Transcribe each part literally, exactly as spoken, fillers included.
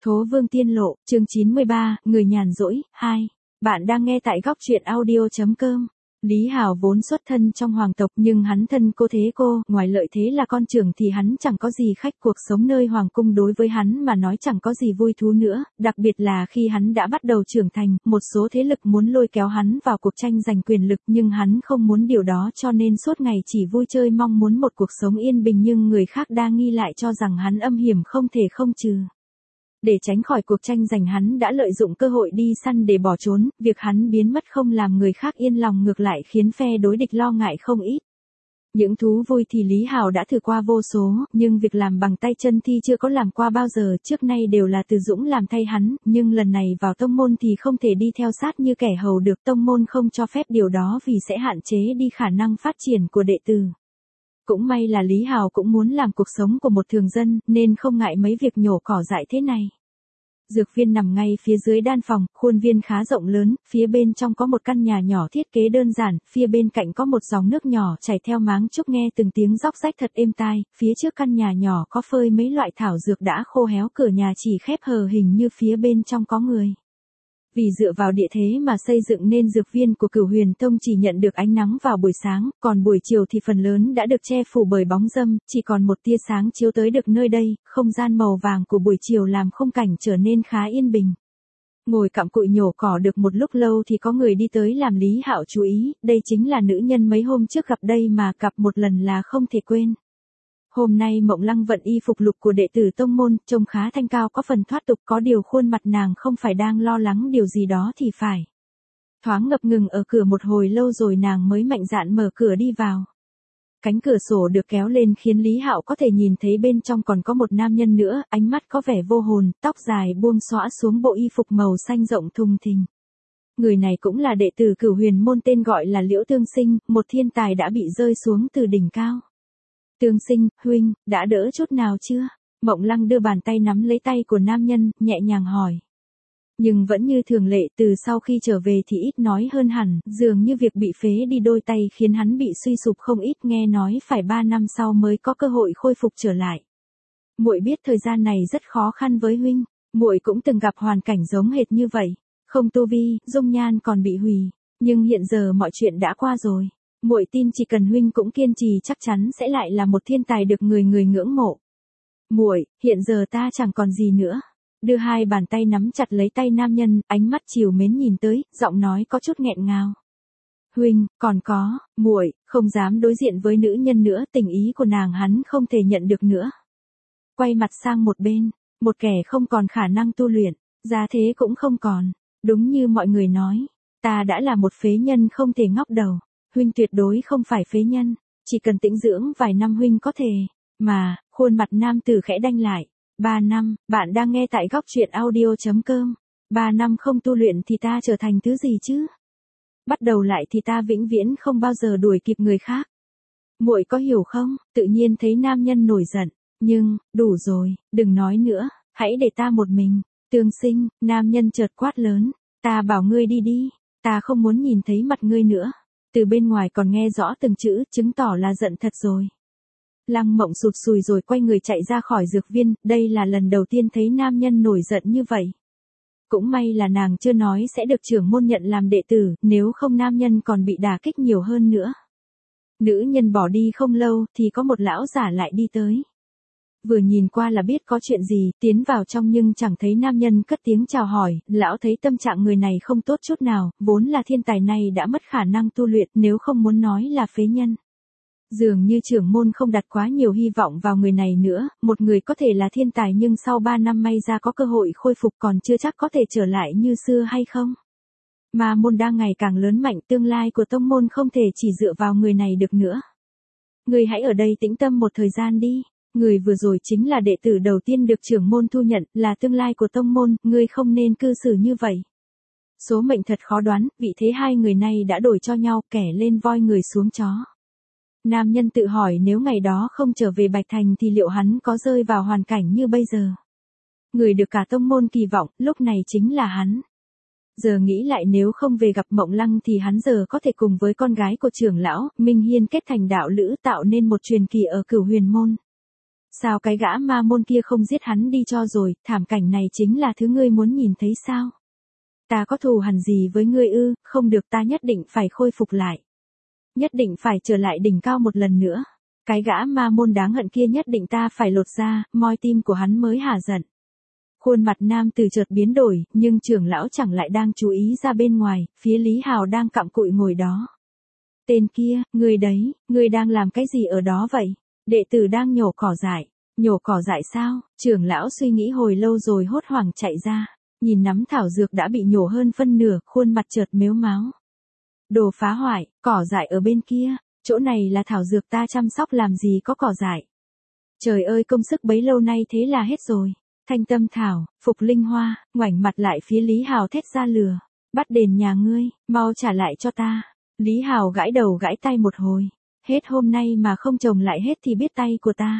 Thố Vương Tiên Lộ, chương chín mươi ba, Người nhàn rỗi, hai. Bạn đang nghe tại góc truyện audio.com. Lý Hào vốn xuất thân trong hoàng tộc nhưng hắn thân cô thế cô, ngoài lợi thế là con trưởng thì hắn chẳng có gì khách, cuộc sống nơi hoàng cung đối với hắn mà nói chẳng có gì vui thú nữa, đặc biệt là khi hắn đã bắt đầu trưởng thành, một số thế lực muốn lôi kéo hắn vào cuộc tranh giành quyền lực nhưng hắn không muốn điều đó cho nên suốt ngày chỉ vui chơi mong muốn một cuộc sống yên bình nhưng người khác đa nghi lại cho rằng hắn âm hiểm không thể không trừ. Để tránh khỏi cuộc tranh giành hắn đã lợi dụng cơ hội đi săn để bỏ trốn, việc hắn biến mất không làm người khác yên lòng ngược lại khiến phe đối địch lo ngại không ít. Những thú vui thì Lý Hào đã thử qua vô số, nhưng việc làm bằng tay chân thì chưa có làm qua bao giờ, trước nay đều là Từ Dũng làm thay hắn, nhưng lần này vào tông môn thì không thể đi theo sát như kẻ hầu được, tông môn không cho phép điều đó vì sẽ hạn chế đi khả năng phát triển của đệ tử. Cũng may là Lý Hào cũng muốn làm cuộc sống của một thường dân, nên không ngại mấy việc nhổ cỏ dại thế này. Dược viên nằm ngay phía dưới đan phòng, khuôn viên khá rộng lớn, phía bên trong có một căn nhà nhỏ thiết kế đơn giản, phía bên cạnh có một dòng nước nhỏ chảy theo máng trúc nghe từng tiếng róc rách thật êm tai, phía trước căn nhà nhỏ có phơi mấy loại thảo dược đã khô héo, cửa nhà chỉ khép hờ hình như phía bên trong có người. Vì dựa vào địa thế mà xây dựng nên dược viên của Cửu Huyền Tông chỉ nhận được ánh nắng vào buổi sáng, còn buổi chiều thì phần lớn đã được che phủ bởi bóng râm, chỉ còn một tia sáng chiếu tới được nơi đây, không gian màu vàng của buổi chiều làm khung cảnh trở nên khá yên bình. Ngồi cặm cụi nhổ cỏ được một lúc lâu thì có người đi tới làm Lý Hạo chú ý, đây chính là nữ nhân mấy hôm trước gặp đây mà gặp một lần là không thể quên. Hôm nay Mộng Lăng vận y phục lục của đệ tử tông môn, trông khá thanh cao có phần thoát tục, có điều khuôn mặt nàng không phải đang lo lắng điều gì đó thì phải. Thoáng ngập ngừng ở cửa một hồi lâu rồi nàng mới mạnh dạn mở cửa đi vào. Cánh cửa sổ được kéo lên khiến Lý Hạo có thể nhìn thấy bên trong còn có một nam nhân nữa, ánh mắt có vẻ vô hồn, tóc dài buông xõa xuống bộ y phục màu xanh rộng thùng thình. Người này cũng là đệ tử Cửu Huyền môn tên gọi là Liễu Tương Sinh, một thiên tài đã bị rơi xuống từ đỉnh cao. Tương Sinh, huynh, đã đỡ chút nào chưa? Mộng Lăng đưa bàn tay nắm lấy tay của nam nhân, nhẹ nhàng hỏi. Nhưng vẫn như thường lệ, từ sau khi trở về thì ít nói hơn hẳn, dường như việc bị phế đi đôi tay khiến hắn bị suy sụp không ít, nghe nói phải ba năm sau mới có cơ hội khôi phục trở lại. Muội biết thời gian này rất khó khăn với huynh, muội cũng từng gặp hoàn cảnh giống hệt như vậy, không tu vi, dung nhan còn bị hủy, nhưng hiện giờ mọi chuyện đã qua rồi. Muội tin chỉ cần huynh cũng kiên trì chắc chắn sẽ lại là một thiên tài được người người ngưỡng mộ. Muội, hiện giờ ta chẳng còn gì nữa. Đưa hai bàn tay nắm chặt lấy tay nam nhân, ánh mắt trìu mến nhìn tới, giọng nói có chút nghẹn ngào. Huynh, còn có, muội không dám đối diện với nữ nhân nữa, tình ý của nàng hắn không thể nhận được nữa. Quay mặt sang một bên, một kẻ không còn khả năng tu luyện, giá thế cũng không còn. Đúng như mọi người nói, ta đã là một phế nhân không thể ngóc đầu. Huynh tuyệt đối không phải phế nhân, chỉ cần tĩnh dưỡng vài năm huynh có thể. Mà, khuôn mặt nam tử khẽ đanh lại. Ba năm, bạn đang nghe tại góc truyện audio.com. Ba năm không tu luyện thì ta trở thành thứ gì chứ? Bắt đầu lại thì ta vĩnh viễn không bao giờ đuổi kịp người khác. Muội có hiểu không? Tự nhiên thấy nam nhân nổi giận. Nhưng, đủ rồi, đừng nói nữa, hãy để ta một mình. Tương Sinh, nam nhân chợt quát lớn. Ta bảo ngươi đi đi, ta không muốn nhìn thấy mặt ngươi nữa. Từ bên ngoài còn nghe rõ từng chữ, chứng tỏ là giận thật rồi. Lăng Mộng sụt sùi rồi quay người chạy ra khỏi dược viên, đây là lần đầu tiên thấy nam nhân nổi giận như vậy. Cũng may là nàng chưa nói sẽ được trưởng môn nhận làm đệ tử, nếu không nam nhân còn bị đả kích nhiều hơn nữa. Nữ nhân bỏ đi không lâu thì có một lão giả lại đi tới. Vừa nhìn qua là biết có chuyện gì, tiến vào trong nhưng chẳng thấy nam nhân cất tiếng chào hỏi, lão thấy tâm trạng người này không tốt chút nào, vốn là thiên tài này đã mất khả năng tu luyện nếu không muốn nói là phế nhân. Dường như trưởng môn không đặt quá nhiều hy vọng vào người này nữa, một người có thể là thiên tài nhưng sau ba năm may ra có cơ hội khôi phục còn chưa chắc có thể trở lại như xưa hay không. Mà môn đang ngày càng lớn mạnh, tương lai của tông môn không thể chỉ dựa vào người này được nữa. Người hãy ở đây tĩnh tâm một thời gian đi. Người vừa rồi chính là đệ tử đầu tiên được trưởng môn thu nhận, là tương lai của tông môn, ngươi không nên cư xử như vậy. Số mệnh thật khó đoán, vị thế hai người này đã đổi cho nhau, kẻ lên voi người xuống chó. Nam nhân tự hỏi nếu ngày đó không trở về Bạch Thành thì liệu hắn có rơi vào hoàn cảnh như bây giờ. Người được cả tông môn kỳ vọng, lúc này chính là hắn. Giờ nghĩ lại nếu không về gặp Mộng Lăng thì hắn giờ có thể cùng với con gái của trưởng lão, Minh Hiên kết thành đạo lữ tạo nên một truyền kỳ ở Cửu Huyền môn. Sao cái gã ma môn kia không giết hắn đi cho rồi, thảm cảnh này chính là thứ ngươi muốn nhìn thấy sao? Ta có thù hằn gì với ngươi ư, không được, ta nhất định phải khôi phục lại. Nhất định phải trở lại đỉnh cao một lần nữa. Cái gã ma môn đáng hận kia nhất định ta phải lột ra, moi tim của hắn mới hả giận. Khuôn mặt nam từ chợt biến đổi, nhưng trưởng lão chẳng lại đang chú ý ra bên ngoài, phía Lý Hào đang cặm cụi ngồi đó. Tên kia, ngươi đấy, ngươi đang làm cái gì ở đó vậy? Đệ tử đang nhổ cỏ dại. Nhổ cỏ dại sao? Trưởng lão suy nghĩ hồi lâu rồi hốt hoảng chạy ra. Nhìn nắm thảo dược đã bị nhổ hơn phân nửa, khuôn mặt chợt mếu máo. Đồ phá hoại, cỏ dại ở bên kia, chỗ này là thảo dược ta chăm sóc làm gì có cỏ dại. Trời ơi, công sức bấy lâu nay thế là hết rồi. Thanh tâm thảo, phục linh hoa, ngoảnh mặt lại phía Lý Hào thét ra lừa. Bắt đền nhà ngươi, mau trả lại cho ta. Lý Hào gãi đầu gãi tay một hồi. Hết hôm nay mà không trồng lại hết thì biết tay của ta.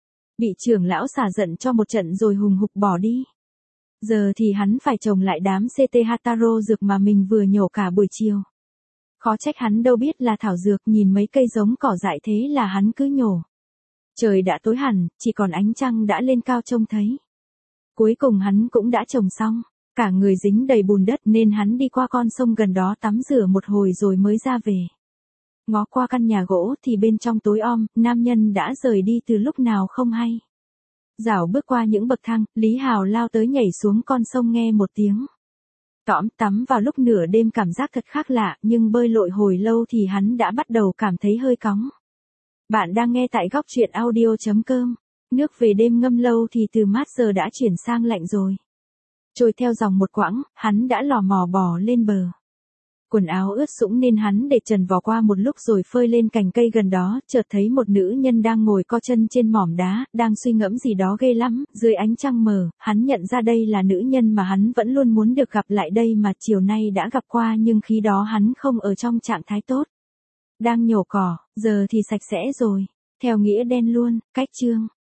Bị trưởng lão xả giận cho một trận rồi hùng hục bỏ đi. Giờ thì hắn phải trồng lại đám xê tê Hataro dược mà mình vừa nhổ cả buổi chiều. Khó trách hắn đâu biết là thảo dược, nhìn mấy cây giống cỏ dại thế là hắn cứ nhổ. Trời đã tối hẳn, chỉ còn ánh trăng đã lên cao trông thấy. Cuối cùng hắn cũng đã trồng xong, cả người dính đầy bùn đất nên hắn đi qua con sông gần đó tắm rửa một hồi rồi mới ra về. Ngó qua căn nhà gỗ thì bên trong tối om, nam nhân đã rời đi từ lúc nào không hay. Dảo bước qua những bậc thang, Lý Hào lao tới nhảy xuống con sông nghe một tiếng. Tõm tắm vào lúc nửa đêm cảm giác thật khác lạ, nhưng bơi lội hồi lâu thì hắn đã bắt đầu cảm thấy hơi cóng. Bạn đang nghe tại góc truyện audio chấm com. Nước về đêm ngâm lâu thì từ mát giờ đã chuyển sang lạnh rồi. Trôi theo dòng một quãng, hắn đã lò mò bò lên bờ. Quần áo ướt sũng nên hắn để trần vò qua một lúc rồi phơi lên cành cây gần đó, chợt thấy một nữ nhân đang ngồi co chân trên mỏm đá, đang suy ngẫm gì đó ghê lắm, dưới ánh trăng mờ, hắn nhận ra đây là nữ nhân mà hắn vẫn luôn muốn được gặp lại đây mà chiều nay đã gặp qua nhưng khi đó hắn không ở trong trạng thái tốt. Đang nhổ cỏ, giờ thì sạch sẽ rồi, theo nghĩa đen luôn, cách chương.